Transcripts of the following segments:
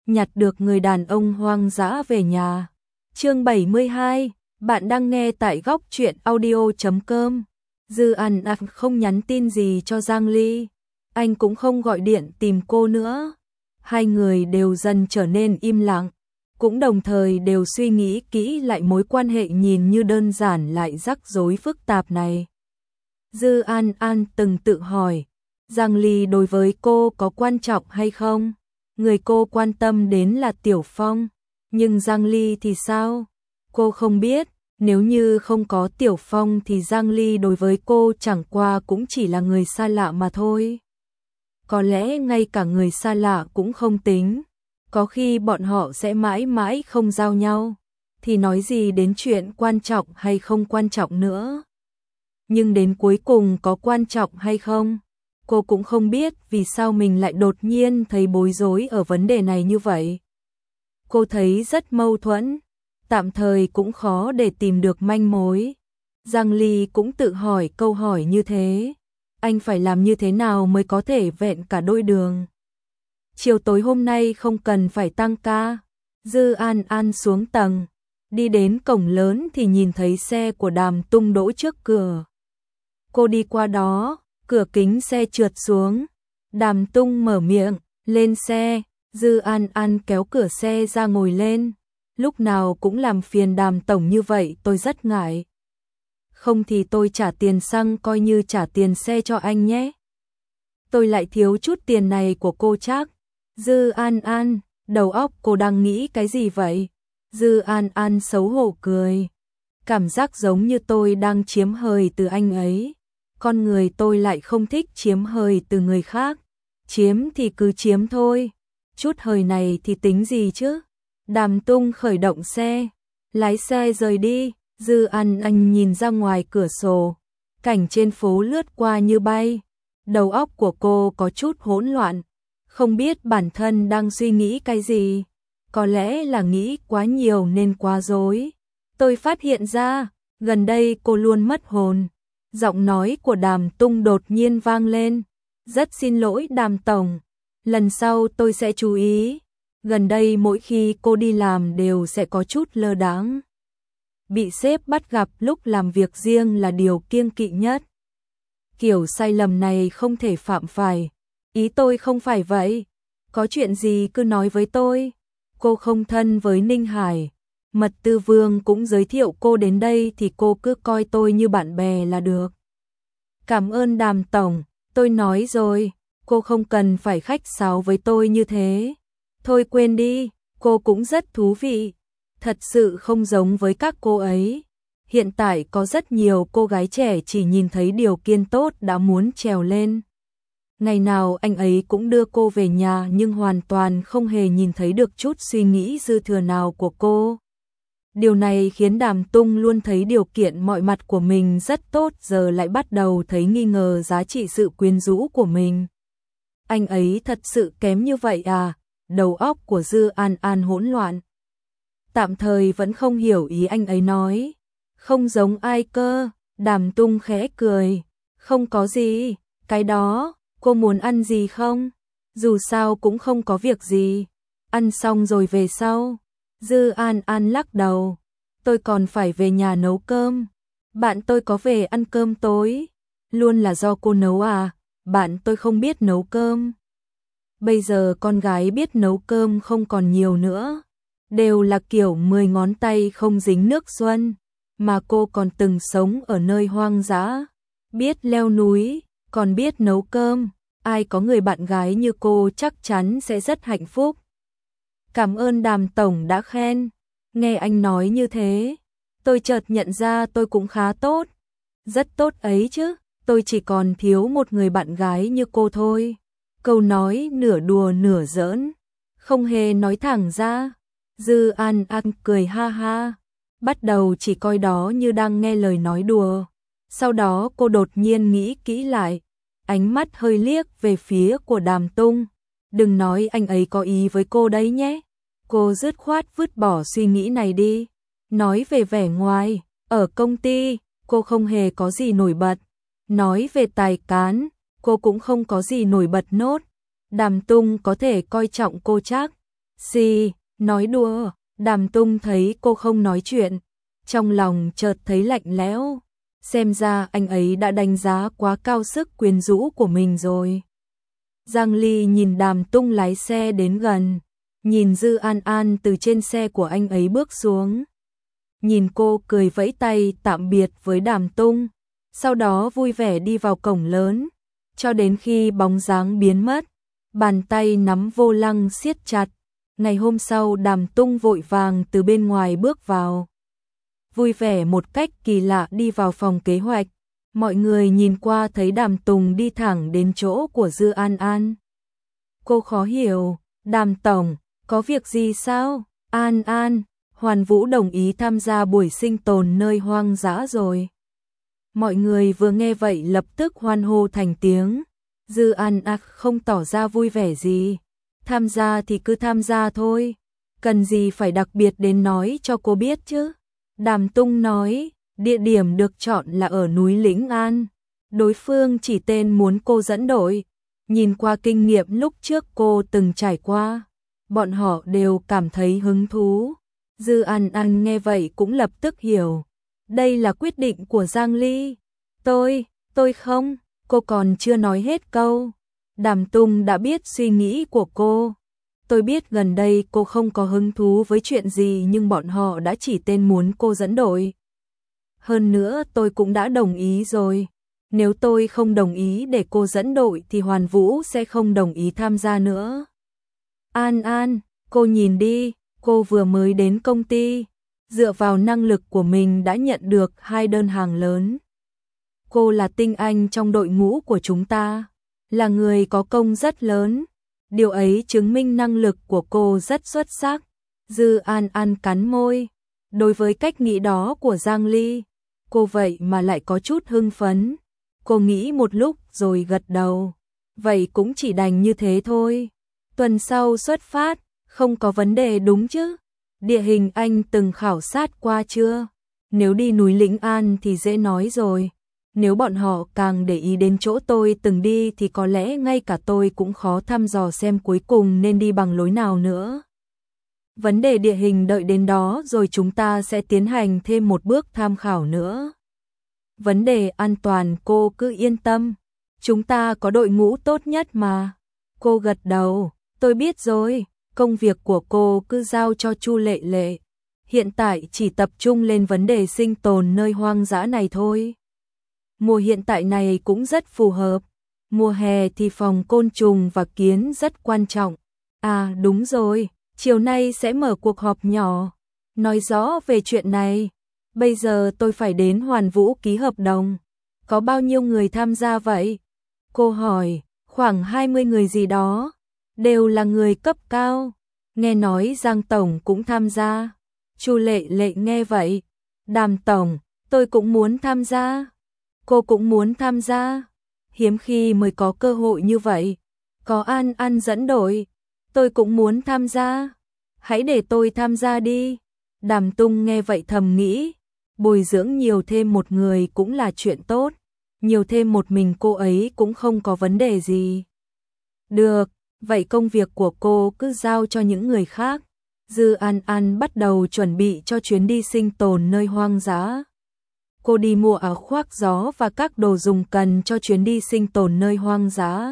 nhặt được người đàn ông hoang dã về nhà. Chương 72, bạn đang nghe tại góc truyện audio.com. Dư An An không nhắn tin gì cho Giang Ly, anh cũng không gọi điện tìm cô nữa. Hai người đều dần trở nên im lặng, cũng đồng thời đều suy nghĩ kỹ lại mối quan hệ nhìn như đơn giản lại rắc rối phức tạp này. Dư An An từng tự hỏi, Giang Ly đối với cô có quan trọng hay không? Người cô quan tâm đến là Tiểu Phong, nhưng Giang Ly thì sao? Cô không biết, nếu như không có Tiểu Phong thì Giang Ly đối với cô chẳng qua cũng chỉ là người xa lạ mà thôi. Có lẽ ngay cả người xa lạ cũng không tính, có khi bọn họ sẽ mãi mãi không giao nhau, thì nói gì đến chuyện quan trọng hay không quan trọng nữa. Nhưng đến cuối cùng có quan trọng hay không, cô cũng không biết vì sao mình lại đột nhiên thấy bối rối ở vấn đề này như vậy. Cô thấy rất mâu thuẫn, tạm thời cũng khó để tìm được manh mối. Giang Ly cũng tự hỏi câu hỏi như thế, anh phải làm như thế nào mới có thể vẹn cả đôi đường. Chiều tối hôm nay không cần phải tăng ca. Dư An An xuống tầng, đi đến cổng lớn thì nhìn thấy xe của Đàm Tung đỗ trước cửa. Cô đi qua đó, cửa kính xe trượt xuống. Đàm Tung mở miệng, lên xe. Dư An An kéo cửa xe ra ngồi lên. Lúc nào cũng làm phiền Đàm tổng như vậy tôi rất ngại. Không thì tôi trả tiền xăng coi như trả tiền xe cho anh nhé. Tôi lại thiếu chút tiền này của cô chắc. Dư An An, đầu óc cô đang nghĩ cái gì vậy? Dư An An xấu hổ cười. Cảm giác giống như tôi đang chiếm hời từ anh ấy. Con người tôi lại không thích chiếm hời từ người khác. Chiếm thì cứ chiếm thôi. Chút hời này thì tính gì chứ? Đàm Tung khởi động xe, lái xe rời đi. Dư An An nhìn ra ngoài cửa sổ, cảnh trên phố lướt qua như bay. Đầu óc của cô có chút hỗn loạn, không biết bản thân đang suy nghĩ cái gì. Có lẽ là nghĩ quá nhiều nên quá rối. Tôi phát hiện ra, gần đây cô luôn mất hồn. Giọng nói của Đàm Tung đột nhiên vang lên. Rất xin lỗi Đàm tổng, lần sau tôi sẽ chú ý. Gần đây mỗi khi cô đi làm đều sẽ có chút lơ đãng. Bị sếp bắt gặp lúc làm việc riêng là điều kiêng kỵ nhất. Kiểu sai lầm này không thể phạm phải. Ý tôi không phải vậy. Có chuyện gì cứ nói với tôi. Cô không thân với Ninh Hải. Mật Tư Vương cũng giới thiệu cô đến đây thì cô cứ coi tôi như bạn bè là được. Cảm ơn Đàm tổng, tôi nói rồi, cô không cần phải khách sáo với tôi như thế. Thôi quên đi, cô cũng rất thú vị. Thật sự không giống với các cô ấy. Hiện tại có rất nhiều cô gái trẻ chỉ nhìn thấy điều kiện tốt đã muốn trèo lên. Ngày nào anh ấy cũng đưa cô về nhà nhưng hoàn toàn không hề nhìn thấy được chút suy nghĩ dư thừa nào của cô. Điều này khiến Đàm Tung luôn thấy điều kiện mọi mặt của mình rất tốt, giờ lại bắt đầu thấy nghi ngờ giá trị sự quyến rũ của mình. Anh ấy thật sự kém như vậy à? Đầu óc của Dư An An hỗn loạn. Tạm thời vẫn không hiểu ý anh ấy nói. Không giống ai cơ? Đàm Tung khẽ cười. Không có gì, cái đó, cô muốn ăn gì không? Dù sao cũng không có việc gì. Ăn xong rồi về sau. Dư An An lắc đầu. Tôi còn phải về nhà nấu cơm. Bạn tôi có về ăn cơm tối. Luôn là do cô nấu à? Bạn tôi không biết nấu cơm. Bây giờ con gái biết nấu cơm không còn nhiều nữa. Đều là kiểu 10 ngón tay không dính nước xuân. Mà cô còn từng sống ở nơi hoang dã. Biết leo núi, còn biết nấu cơm. Ai có người bạn gái như cô chắc chắn sẽ rất hạnh phúc. Cảm ơn Đàm tổng đã khen. Nghe anh nói như thế, tôi chợt nhận ra tôi cũng khá tốt. Rất tốt ấy chứ, tôi chỉ còn thiếu một người bạn gái như cô thôi. Câu nói nửa đùa nửa giỡn, không hề nói thẳng ra. Dư An An cười ha ha, bắt đầu chỉ coi đó như đang nghe lời nói đùa. Sau đó cô đột nhiên nghĩ kỹ lại, ánh mắt hơi liếc về phía của Đàm Tung. Đừng nói anh ấy có ý với cô đấy nhé. Cô dứt khoát vứt bỏ suy nghĩ này đi. Nói về vẻ ngoài, ở công ty, cô không hề có gì nổi bật. Nói về tài cán, cô cũng không có gì nổi bật nốt. Đàm Tung có thể coi trọng cô chắc. Gì, nói đùa, Đàm Tung thấy cô không nói chuyện, trong lòng chợt thấy lạnh lẽo, xem ra anh ấy đã đánh giá quá cao sức quyến rũ của mình rồi. Giang Ly nhìn Đàm Tung lái xe đến gần, nhìn Dư An An từ trên xe của anh ấy bước xuống. Nhìn cô cười vẫy tay tạm biệt với Đàm Tung, sau đó vui vẻ đi vào cổng lớn, cho đến khi bóng dáng biến mất, bàn tay nắm vô lăng siết chặt. Ngày hôm sau Đàm Tung vội vàng từ bên ngoài bước vào, vui vẻ một cách kỳ lạ đi vào phòng kế hoạch. Mọi người nhìn qua thấy Đàm Tùng đi thẳng đến chỗ của Dư An An. Cô khó hiểu, Đàm Tổng, có việc gì sao? An An, Hoàn Vũ đồng ý tham gia buổi sinh tồn nơi hoang dã rồi. Mọi người vừa nghe vậy lập tức hoan hô thành tiếng. Dư An An không tỏ ra vui vẻ gì. Tham gia thì cứ tham gia thôi, cần gì phải đặc biệt đến nói cho cô biết chứ. Đàm Tung nói, địa điểm được chọn là ở núi Lĩnh An. Đối phương chỉ tên muốn cô dẫn đội. Nhìn qua kinh nghiệm lúc trước cô từng trải qua, bọn họ đều cảm thấy hứng thú. Dư An An nghe vậy cũng lập tức hiểu. Đây là quyết định của Giang Ly. Tôi không, cô còn chưa nói hết câu. Đàm Tung đã biết suy nghĩ của cô. Tôi biết gần đây cô không có hứng thú với chuyện gì nhưng bọn họ đã chỉ tên muốn cô dẫn đội. Hơn nữa tôi cũng đã đồng ý rồi. Nếu tôi không đồng ý để cô dẫn đội thì Hoàn Vũ sẽ không đồng ý tham gia nữa. An An, cô nhìn đi, cô vừa mới đến công ty, dựa vào năng lực của mình đã nhận được 2 đơn hàng lớn. Cô là tinh anh trong đội ngũ của chúng ta, là người có công rất lớn. Điều ấy chứng minh năng lực của cô rất xuất sắc. Dư An An cắn môi. Đối với cách nghĩ đó của Giang Ly, cô vậy mà lại có chút hưng phấn. Cô nghĩ một lúc rồi gật đầu. Vậy cũng chỉ đành như thế thôi. Tuần sau xuất phát, không có vấn đề đúng chứ? Địa hình anh từng khảo sát qua chưa? Nếu đi núi Lĩnh An thì dễ nói rồi. Nếu bọn họ càng để ý đến chỗ tôi từng đi thì có lẽ ngay cả tôi cũng khó thăm dò xem cuối cùng nên đi bằng lối nào nữa. Vấn đề địa hình đợi đến đó rồi chúng ta sẽ tiến hành thêm một bước tham khảo nữa. Vấn đề an toàn cô cứ yên tâm. Chúng ta có đội ngũ tốt nhất mà. Cô gật đầu, tôi biết rồi, công việc của cô cứ giao cho Chu Lệ Lệ. Hiện tại chỉ tập trung lên vấn đề sinh tồn nơi hoang dã này thôi. Mùa hiện tại này cũng rất phù hợp. Mùa hè thì phòng côn trùng và kiến rất quan trọng. À đúng rồi, chiều nay sẽ mở cuộc họp nhỏ, nói rõ về chuyện này. Bây giờ tôi phải đến Hoàn Vũ ký hợp đồng. Có bao nhiêu người tham gia vậy? Cô hỏi, khoảng 20 người gì đó, đều là người cấp cao. Nghe nói Giang Tổng cũng tham gia. Chu Lệ Lệ nghe vậy, Đàm Tổng, tôi cũng muốn tham gia. Cô cũng muốn tham gia. Hiếm khi mới có cơ hội như vậy. Có An An dẫn đội. Tôi cũng muốn tham gia. Hãy để tôi tham gia đi. Đàm Tung nghe vậy thầm nghĩ. Bồi dưỡng nhiều thêm một người cũng là chuyện tốt. Nhiều thêm một mình cô ấy cũng không có vấn đề gì. Được, vậy công việc của cô cứ giao cho những người khác. Dư An An bắt đầu chuẩn bị cho chuyến đi sinh tồn nơi hoang dã. Cô đi mua áo khoác gió và các đồ dùng cần cho chuyến đi sinh tồn nơi hoang dã.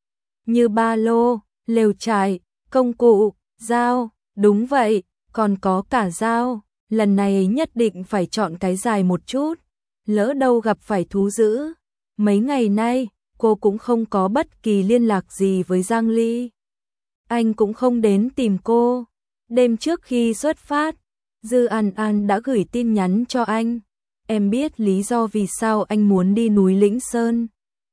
Như ba lô, lều trại, công cụ, dao, đúng vậy, còn có cả dao. Lần này nhất định phải chọn cái dài một chút, lỡ đâu gặp phải thú dữ. Mấy ngày nay, cô cũng không có bất kỳ liên lạc gì với Giang Ly. Anh cũng không đến tìm cô. Đêm trước khi xuất phát, Dư An An đã gửi tin nhắn cho anh. Em biết lý do vì sao anh muốn đi núi Lĩnh Sơn.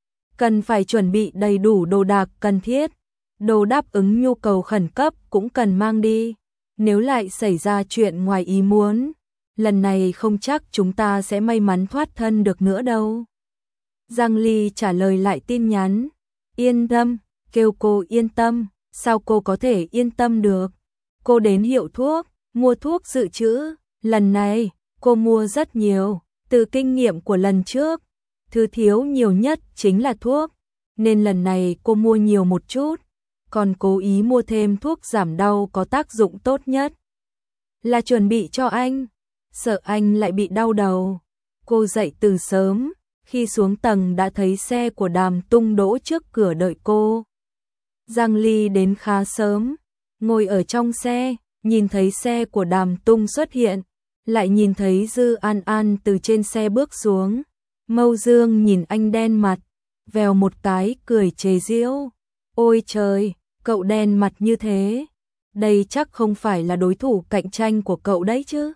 Cần phải chuẩn bị đầy đủ đồ đạc cần thiết. Đồ đáp ứng nhu cầu khẩn cấp cũng cần mang đi. Nếu lại xảy ra chuyện ngoài ý muốn, lần này không chắc chúng ta sẽ may mắn thoát thân được nữa đâu. Giang Ly trả lời lại tin nhắn. Yên tâm, kêu cô yên tâm. Sao cô có thể yên tâm được? Cô đến hiệu thuốc, mua thuốc dự trữ. Lần này, cô mua rất nhiều. Từ kinh nghiệm của lần trước, thứ thiếu nhiều nhất chính là thuốc. Nên lần này cô mua nhiều một chút. còn cố ý mua thêm thuốc giảm đau có tác dụng tốt nhất. Là chuẩn bị cho anh, sợ anh lại bị đau đầu. Cô dậy từ sớm, khi xuống tầng đã thấy xe của Đàm Tung đỗ trước cửa đợi cô. Giang Ly đến khá sớm, ngồi ở trong xe, nhìn thấy xe của Đàm Tung xuất hiện, lại nhìn thấy Dư An An từ trên xe bước xuống. Mâu Dương nhìn anh đen mặt, vèo một cái cười chế giễu. Ôi trời, cậu đen mặt như thế, đây chắc không phải là đối thủ cạnh tranh của cậu đấy chứ.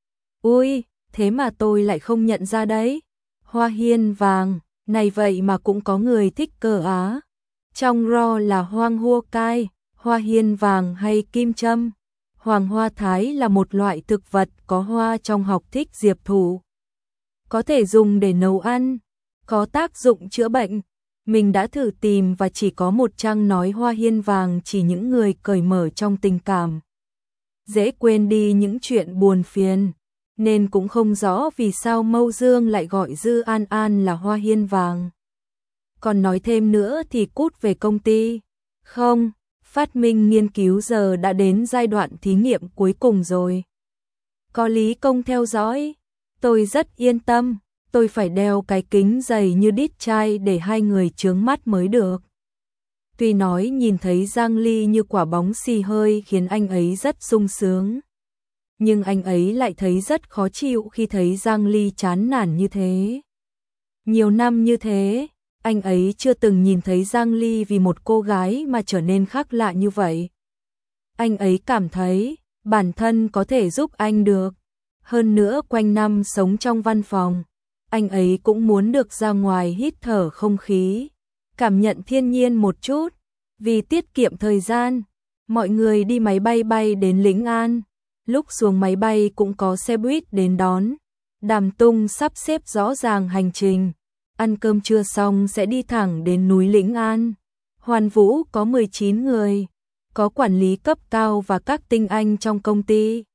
Ui, thế mà tôi lại không nhận ra đấy. Hoa hiên vàng, này vậy mà cũng có người thích cờ Á. Trong ro là hoang hua cai, hoa hiên vàng hay kim châm. Hoàng hoa thái là một loại thực vật có hoa trong học thích diệp thủ. Có thể dùng để nấu ăn, có tác dụng chữa bệnh. Mình đã thử tìm và chỉ có một trang nói hoa hiên vàng chỉ những người cởi mở trong tình cảm. Dễ quên đi những chuyện buồn phiền, nên cũng không rõ vì sao Mâu Dương lại gọi Dư An An là hoa hiên vàng. Còn nói thêm nữa thì cút về công ty. Không, phát minh nghiên cứu giờ đã đến giai đoạn thí nghiệm cuối cùng rồi. Có Lý Công theo dõi, tôi rất yên tâm. Tôi phải đeo cái kính dày như đít chai để hai người chướng mắt mới được. Tuy nói nhìn thấy Giang Ly như quả bóng xì hơi khiến anh ấy rất sung sướng, nhưng anh ấy lại thấy rất khó chịu khi thấy Giang Ly chán nản như thế. Nhiều năm như thế, anh ấy chưa từng nhìn thấy Giang Ly vì một cô gái mà trở nên khác lạ như vậy. Anh ấy cảm thấy bản thân có thể giúp anh được. Hơn nữa quanh năm sống trong văn phòng, anh ấy cũng muốn được ra ngoài hít thở không khí, cảm nhận thiên nhiên một chút. Vì tiết kiệm thời gian, mọi người đi máy bay bay đến Lĩnh An. Lúc xuống máy bay cũng có xe buýt đến đón. Đàm Tung sắp xếp rõ ràng hành trình. Ăn cơm trưa xong sẽ đi thẳng đến núi Lĩnh An. Hoàn Vũ có 19 người, có quản lý cấp cao và các tinh anh trong công ty.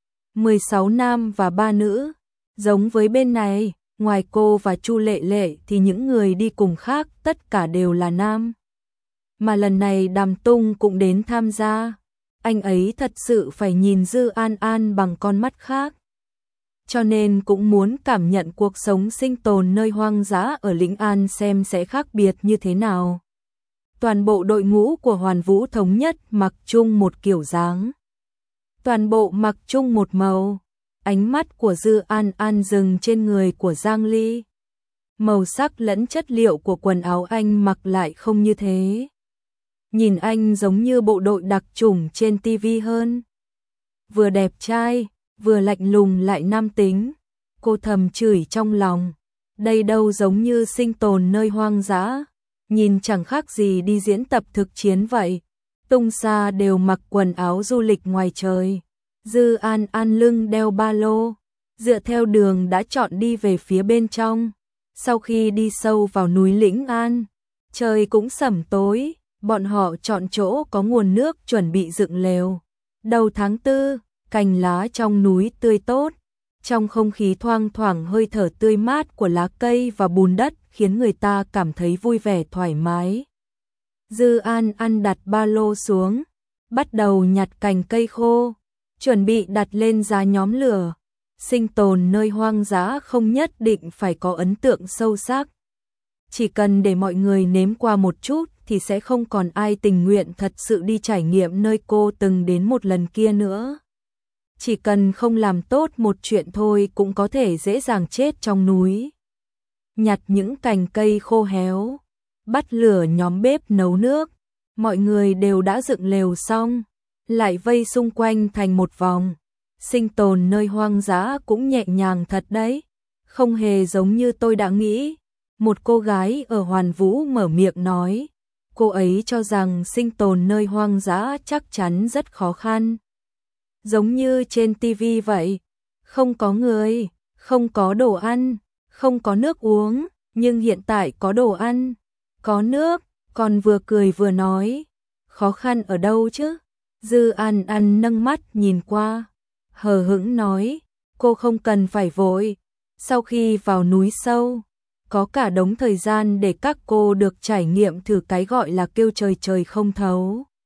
16 nam và 3 nữ. Giống với bên này, ngoài cô và Chu Lệ Lệ thì những người đi cùng khác tất cả đều là nam. Mà lần này Đàm Tung cũng đến tham gia. Anh ấy thật sự phải nhìn Dư An An bằng con mắt khác. Cho nên cũng muốn cảm nhận cuộc sống sinh tồn nơi hoang dã ở Lĩnh An xem sẽ khác biệt như thế nào. Toàn bộ đội ngũ của Hoàn Vũ thống nhất mặc chung một kiểu dáng. Toàn bộ mặc chung một màu. Ánh mắt của Dư An An dừng trên người của Giang Ly. Màu sắc lẫn chất liệu của quần áo anh mặc lại không như thế. Nhìn anh giống như bộ đội đặc chủng trên TV hơn. Vừa đẹp trai, vừa lạnh lùng lại nam tính. Cô thầm chửi trong lòng. Đây đâu giống như sinh tồn nơi hoang dã. Nhìn chẳng khác gì đi diễn tập thực chiến vậy. Tung Sa đều mặc quần áo du lịch ngoài trời. Dư An An lưng đeo ba lô, dựa theo đường đã chọn đi về phía bên trong. Sau khi đi sâu vào núi Lĩnh An, trời cũng sẩm tối, bọn họ chọn chỗ có nguồn nước chuẩn bị dựng lều. Đầu tháng 4, cành lá trong núi tươi tốt, trong không khí thoang thoảng hơi thở tươi mát của lá cây và bùn đất khiến người ta cảm thấy vui vẻ thoải mái. Dư An An đặt ba lô xuống, bắt đầu nhặt cành cây khô, chuẩn bị đặt lên giá nhóm lửa. Sinh tồn nơi hoang dã không nhất định phải có ấn tượng sâu sắc. Chỉ cần để mọi người nếm qua một chút thì sẽ không còn ai tình nguyện thật sự đi trải nghiệm nơi cô từng đến một lần kia nữa. Chỉ cần không làm tốt một chuyện thôi cũng có thể dễ dàng chết trong núi. Nhặt những cành cây khô héo, bắt lửa nhóm bếp nấu nước. Mọi người đều đã dựng lều xong, lại vây xung quanh thành một vòng. Sinh tồn nơi hoang dã cũng nhẹ nhàng thật đấy, không hề giống như tôi đã nghĩ. Một cô gái ở Hoàn Vũ mở miệng nói, cô ấy cho rằng sinh tồn nơi hoang dã chắc chắn rất khó khăn. Giống như trên TV vậy, không có người, không có đồ ăn, không có nước uống, nhưng hiện tại có đồ ăn, có nước, còn vừa cười vừa nói, khó khăn ở đâu chứ? Dư An An nâng mắt nhìn qua, hờ hững nói, cô không cần phải vội, sau khi vào núi sâu, có cả đống thời gian để các cô được trải nghiệm thử cái gọi là kêu trời trời không thấu.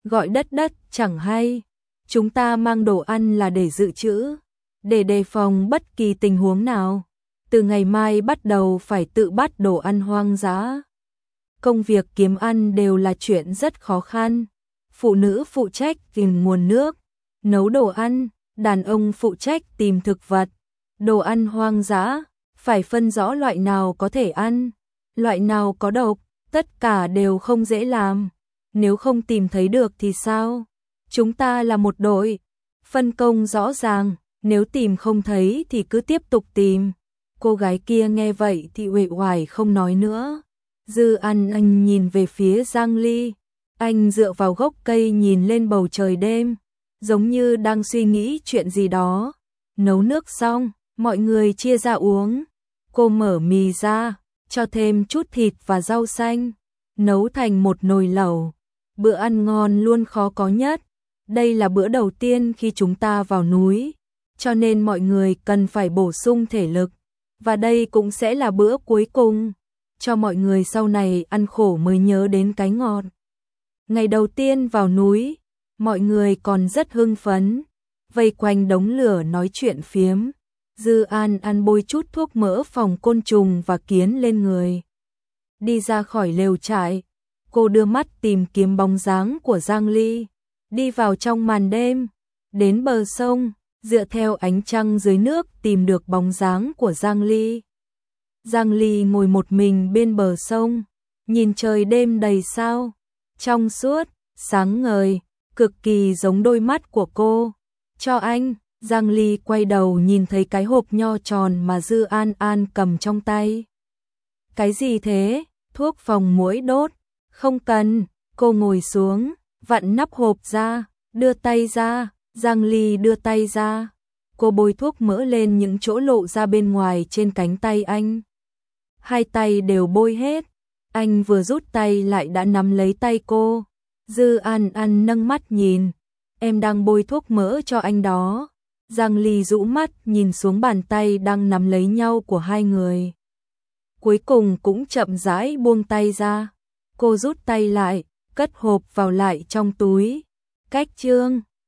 gọi đất đất chẳng hay. Chúng ta mang đồ ăn là để dự trữ, để đề phòng bất kỳ tình huống nào. Từ ngày mai bắt đầu phải tự bắt đồ ăn hoang dã. Công việc kiếm ăn đều là chuyện rất khó khăn. Phụ nữ phụ trách tìm nguồn nước, nấu đồ ăn, đàn ông phụ trách tìm thực vật. Đồ ăn hoang dã, phải phân rõ loại nào có thể ăn, loại nào có độc, tất cả đều không dễ làm. Nếu không tìm thấy được thì sao? Chúng ta là một đội, phân công rõ ràng, nếu tìm không thấy thì cứ tiếp tục tìm. Cô gái kia nghe vậy thì uể oải không nói nữa. Dư An Anh nhìn về phía Giang Ly, anh dựa vào gốc cây nhìn lên bầu trời đêm, giống như đang suy nghĩ chuyện gì đó. Nấu nước xong, mọi người chia ra uống. Cô mở mì ra, cho thêm chút thịt và rau xanh, nấu thành một nồi lẩu. Bữa ăn ngon luôn khó có nhất. Đây là bữa đầu tiên khi chúng ta vào núi, cho nên mọi người cần phải bổ sung thể lực. Và đây cũng sẽ là bữa cuối cùng, cho mọi người sau này ăn khổ mới nhớ đến cái ngọt. Ngày đầu tiên vào núi, mọi người còn rất hưng phấn, vây quanh đống lửa nói chuyện phiếm. Dư An ăn bôi chút thuốc mỡ phòng côn trùng và kiến lên người. Đi ra khỏi lều trại, cô đưa mắt tìm kiếm bóng dáng của Giang Ly. Đi vào trong màn đêm, đến bờ sông, dựa theo ánh trăng dưới nước tìm được bóng dáng của Giang Ly. Giang Ly ngồi một mình bên bờ sông, nhìn trời đêm đầy sao, trong suốt, sáng ngời, cực kỳ giống đôi mắt của cô. Cho anh. Giang Ly quay đầu nhìn thấy cái hộp nho tròn mà Dư An An cầm trong tay. Cái gì thế? Thuốc phòng muỗi đốt. Không cần. Cô ngồi xuống, vặn nắp hộp ra, đưa tay ra. Giang Ly đưa tay ra. Cô bôi thuốc mỡ lên những chỗ lộ ra bên ngoài trên cánh tay anh. Hai tay đều bôi hết. Anh vừa rút tay lại đã nắm lấy tay cô. Dư An An nâng mắt nhìn. Em đang bôi thuốc mỡ cho anh đó. Giang Ly rũ mắt nhìn xuống bàn tay đang nắm lấy nhau của hai người. Cuối cùng cũng chậm rãi buông tay ra. Cô rút tay lại, cất hộp vào lại trong túi. Cách chương